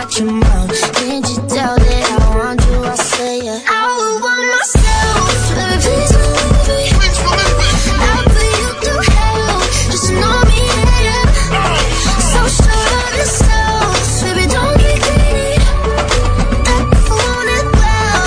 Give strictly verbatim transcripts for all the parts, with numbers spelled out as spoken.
out your mouth. Can't you tell that I want you? I say yeah. I would want myself. Baby, please believe me. I'll put you through hell. Just know me, yeah. So sure of yourself. Baby, don't get greedy. I want it well.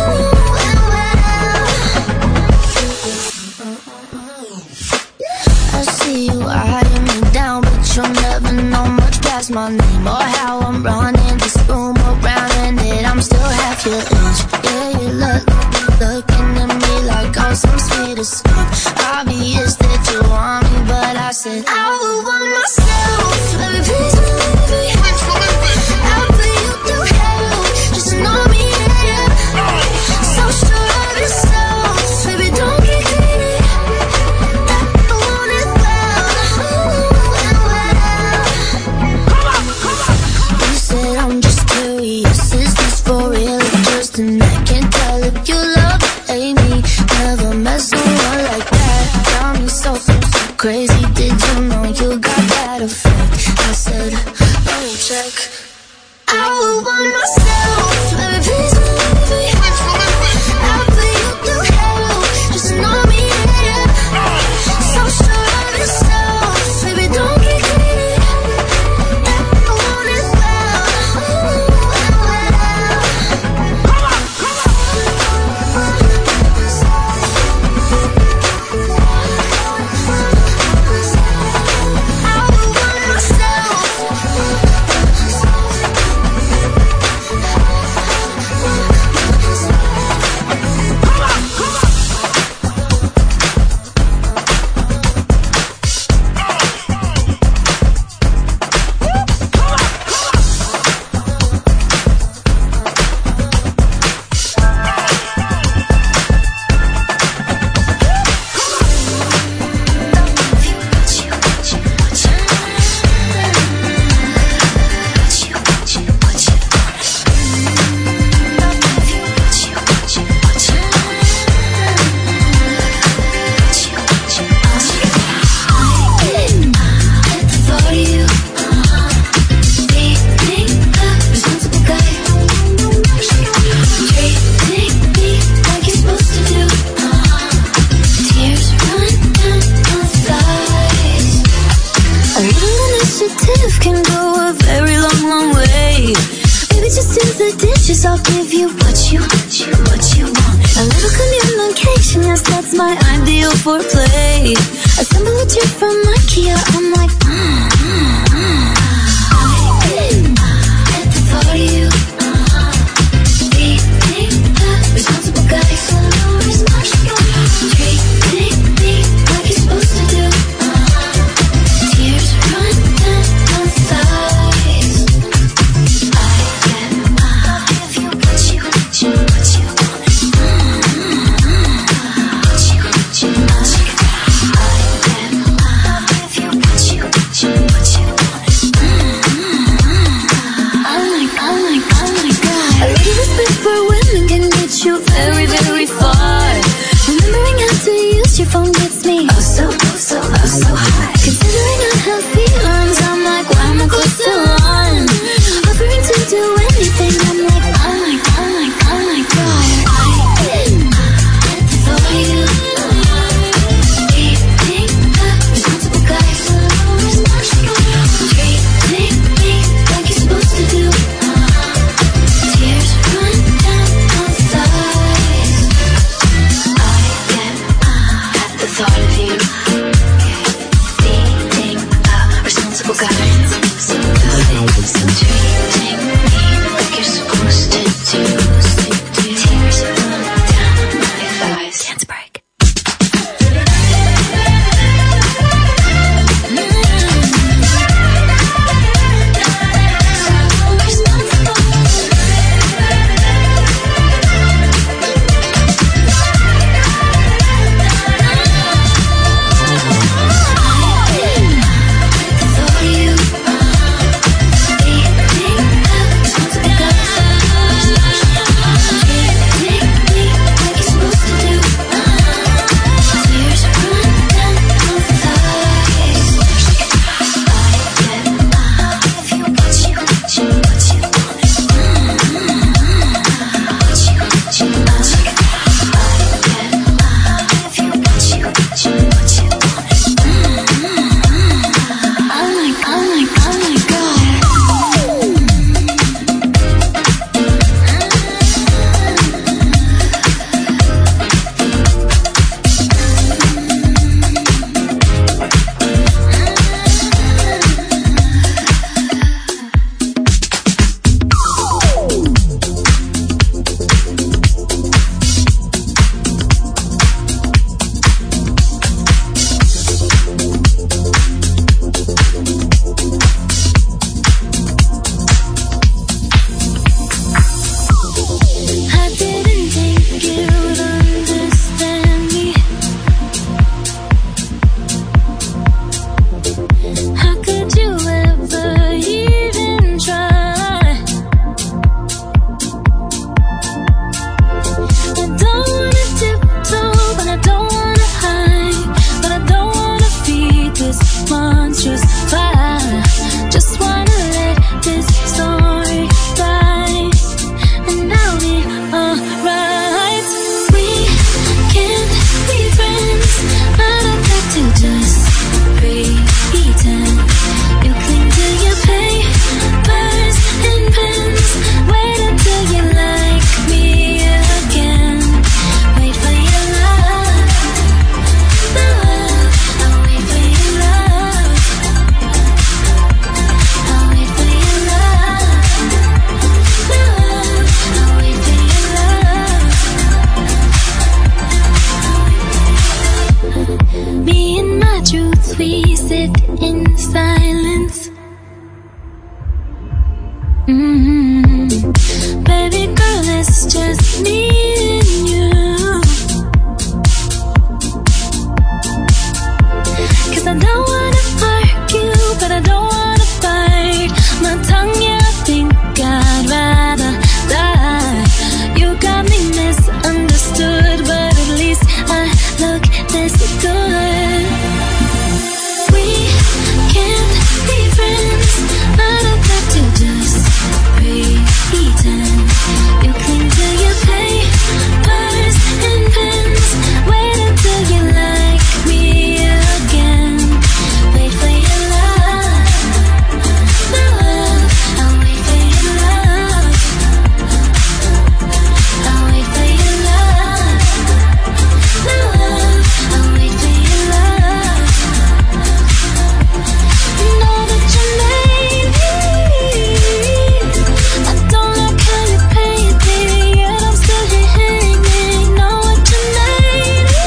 I see you eyeing me down, but you'll never know much past my name or how I'm running this room around, and that I'm still half your age. Yeah, you look, looking at me like I'm some sweet escape. Obvious that you want me, but I said I would want myself. Baby, please believe me. I'll put you through hell. Just know me, yeah. So sure of yourself. Baby, don't get greedy. I want it well. You said I'm just curious. Is this for real or just an act? Can't tell if you love or hate me. Never met someone like that. Got me so, so, so crazy. Did you know you got that effect? I said, oh, check. I would want myself. Baby, please believe me. I'll put you through hell. Just know me, yeah. So sure of yourself. Baby, don't get greedy. I want it well. I would want myself. A little initiative can go a very long, long way. Baby, just do the dishes, I'll give you what you, what you, what you want. A little communication, yes, that's my ideal foreplay. Assemble a trip from IKEA, I'm like, mm, mm, mm. At the thought of you, uh-huh. Being the responsible guy, so responsible. Treating me like you're supposed to do, uh-huh. Tears run down my thighs. I get I'll give you what you, what you, what you want. Mm-hmm. What you, what you, what you. I get I'll give you what you, what you, what you want. Mm-hmm. I like, I like, I like God. A little respect for women can get you very, very far. Remembering how to use your phone gets me oh so, oh so, oh so hot. Considering I have feelings, I'm like, why am I close to one? Offering to do anything, I'm like, I like, I like, I like God. I at the thought of you, being the responsible guy, so responsible. Treating me like you're supposed to do, uh-huh. Tears run down my thighs. I get at the thought of you, being a responsible guy. Treating me like you're supposed to do. just me and you. 'Cause I don't wanna argue, but I don't wanna fight. My tongue, yeah, I think I'd rather die. You got me misunderstood, but at least I look this good. We can't be friends, but I'd like to just pretend. You cling to your papers and pens. Wait until you like me again. Wait for your love, love. I'll wait for your love. I'll wait for your love, love. I'll wait for your love. Know that you made me. I don't like how you paint me, yet I'm still here hanging. Know what you made me.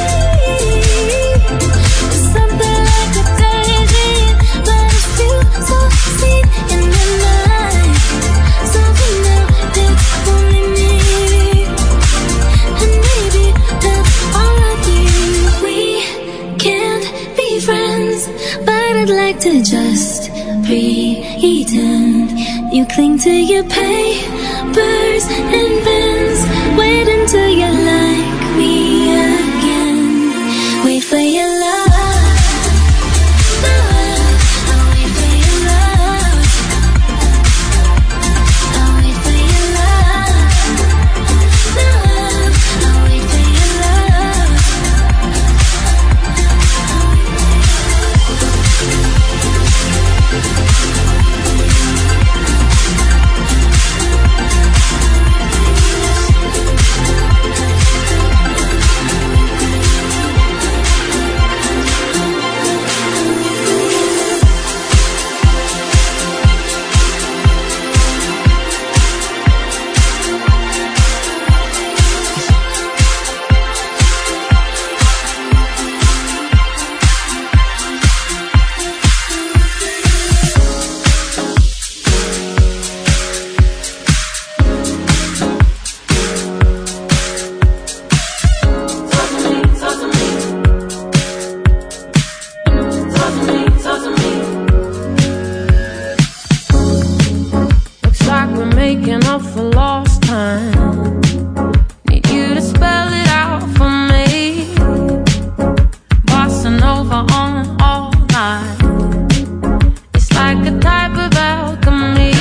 It's something like a daydream, but it feels so sweet in the night. Something now that's only me, and maybe that's all of you. We can't be friends, but I'd like to just pretend. You cling to your papers and pens. Wait until you like me again. Wait for your love, love. I'll wait for your love. I'll wait for your love, love. I'll wait for your love. Looks like we're making up for lost time. Need you to spell it out for me. Bossing over on all night. It's like a type of alchemy.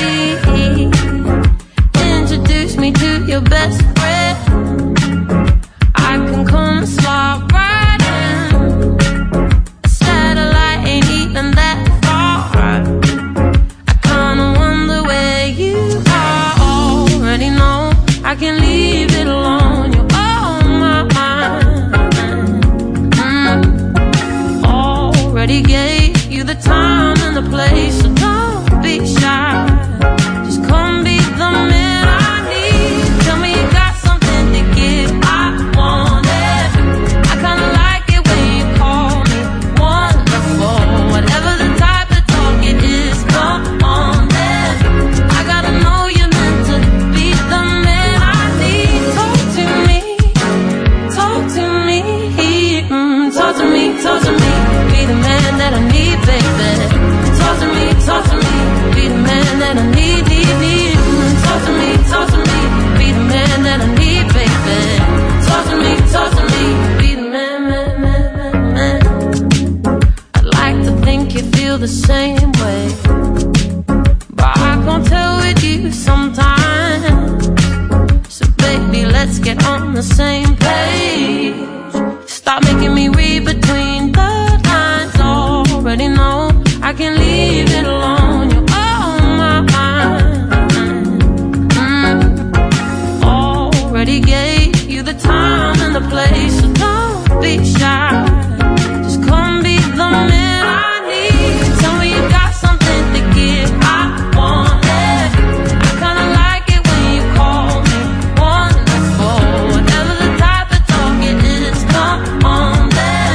Introduce me to your best friend. I can come and slide right in. Satellite ain't even that far. I kinda wonder where you are. Already know I can leave it alone. You're on my mind. Mm. Already gave you the time and the place, so don't be shy. Just come be the man I need. Tell me you got something to give. I want it. I kinda like it when you call me wonderful. Whatever the type of talk it is, come on then. I gotta know you're meant to be the man I need. Talk to me, talk to me, mm, talk to me, talk to me. Be the man that I need, baby. Talk to me, talk to me. Be the man that I need, need, need. Mm, talk to me, talk to me. Be the man that I need, baby. Talk to me, talk to me. Be the man, man, man, man, man. I'd like to think you feel the same way, but I can't tell with you sometimes. So baby, let's get on the same page. Stop making me read between the lines. Already know I can leave it alone. You're on my mind. Mm. Already gave you the time and the place, so don't be shy. Just come be the man I need. Tell me you got something to give. I want it. I kinda like it when you call me wonderful. Whatever the type of talk it is, come on then.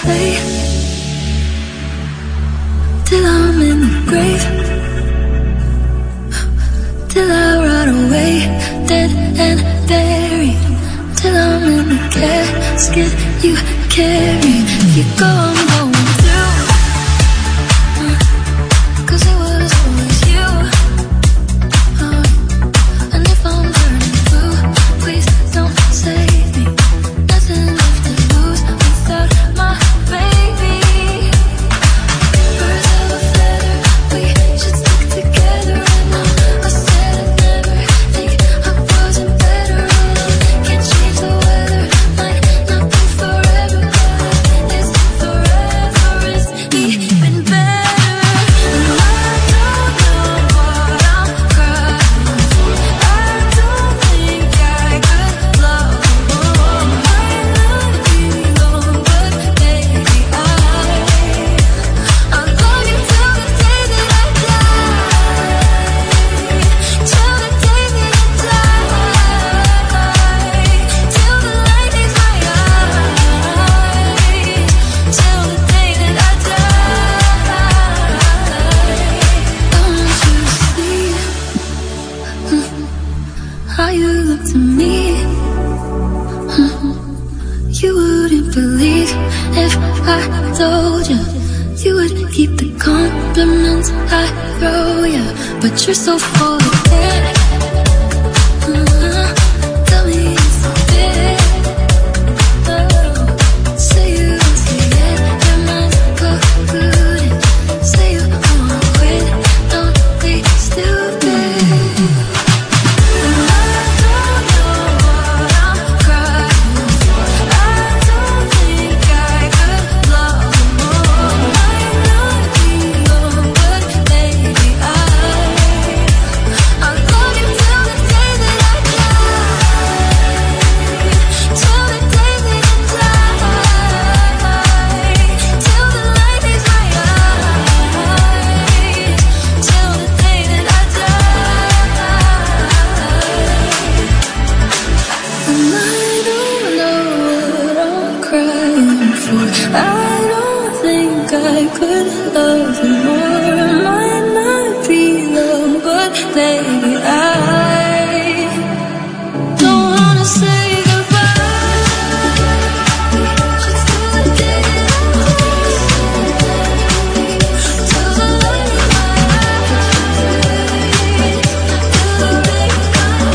play till I'm in the grave, till I rot away, dead and buried, till I'm in the casket you carry. If you go, I'm going through, uh, cause it was always you, uh, and if I'm burning through, please don't save me. Nothing left to lose without my baby. Birds of a feather, we should stick together. And I said I'd never think I wasn't better. And I can't change the weather, might not be forever, but it's forever is even better. And I don't know what I'm crying for. I don't think I could love more. Might not be long, but maybe I I'll love you till the day that I die, till the day that I die, till the light hits my eyes, till the day that I die. I want you to see how you look to me. You wouldn't believe if I told you. You would keep the compliments I throw you, but you're so full of it. Uh, tell me it's a bit. Oh, say you won't say it, your mind's polluted. Say you wanna quit, don't be stupid. And I don't know what I'm crying for. I don't think I could love more. Might not be long, but maybe I I'll love you till the day that I die, till the day that I die, till the light hits my eyes, till the day that I die. And I don't know what I'm crying for. I don't think I could love you more. It might not be long, but maybe I don't wanna say goodbye. Just till the day that I die, till the light in my eyes, till the day I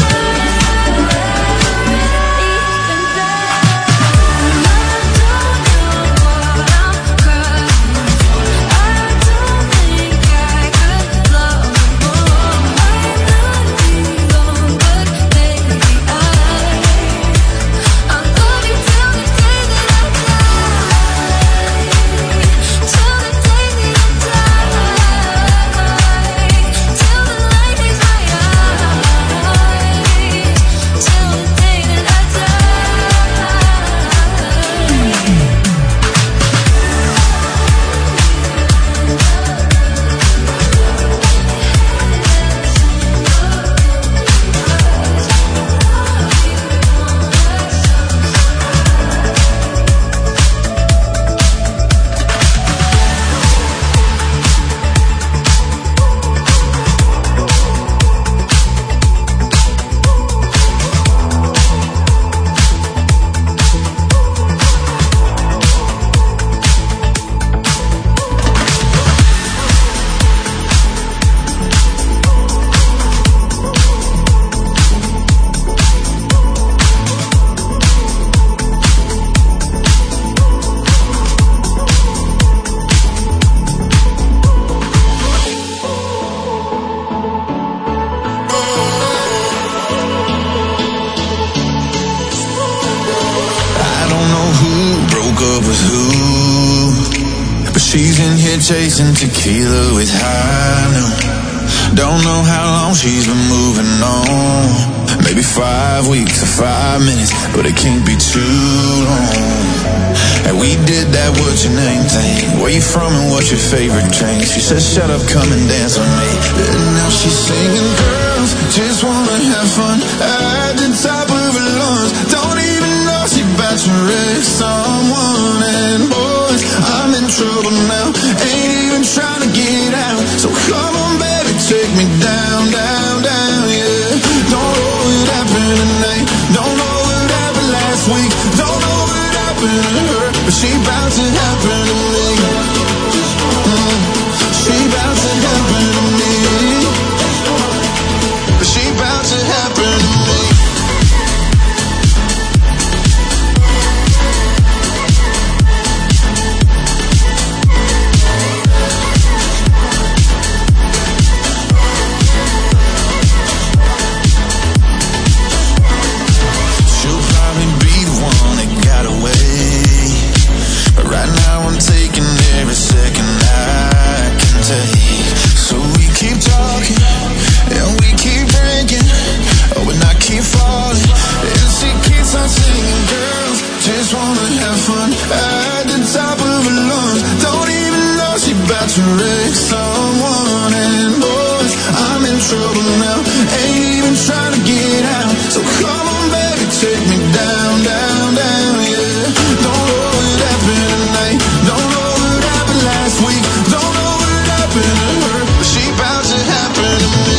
chasing tequila with high noon. Don't know how long she's been moving on. Maybe five weeks or five minutes, but it can't be too long. And we did that what's your name thing. Where you from and what's your favorite drink? She said shut up, come and dance with me. And now she's singing, girls just wanna have fun at the top of her lungs. Don't even know she about to wreck someone. And boys trouble now. Ain't even trying to get out. So come on, baby, take me down, down, down, yeah. Don't know what happened tonight. Don't know what happened last week. Don't know what happened to her, but she bout to happen to me. Mm. She bout to happen to me. But she bout to happen to me. To wreck someone, and boys, I'm in trouble now. Ain't even trying to get out. So come on, baby, take me down, down, down, yeah. Don't know what happened tonight. Don't know what happened last week. Don't know what happened to her, but she bout to happen to me.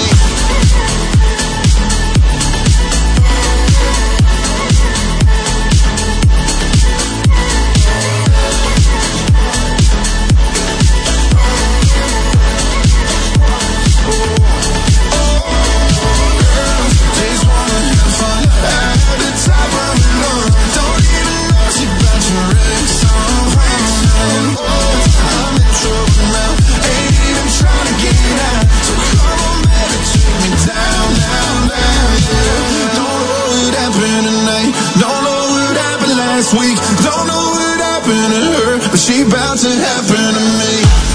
Week. Don't know what happened to her, but she bout to happen to me.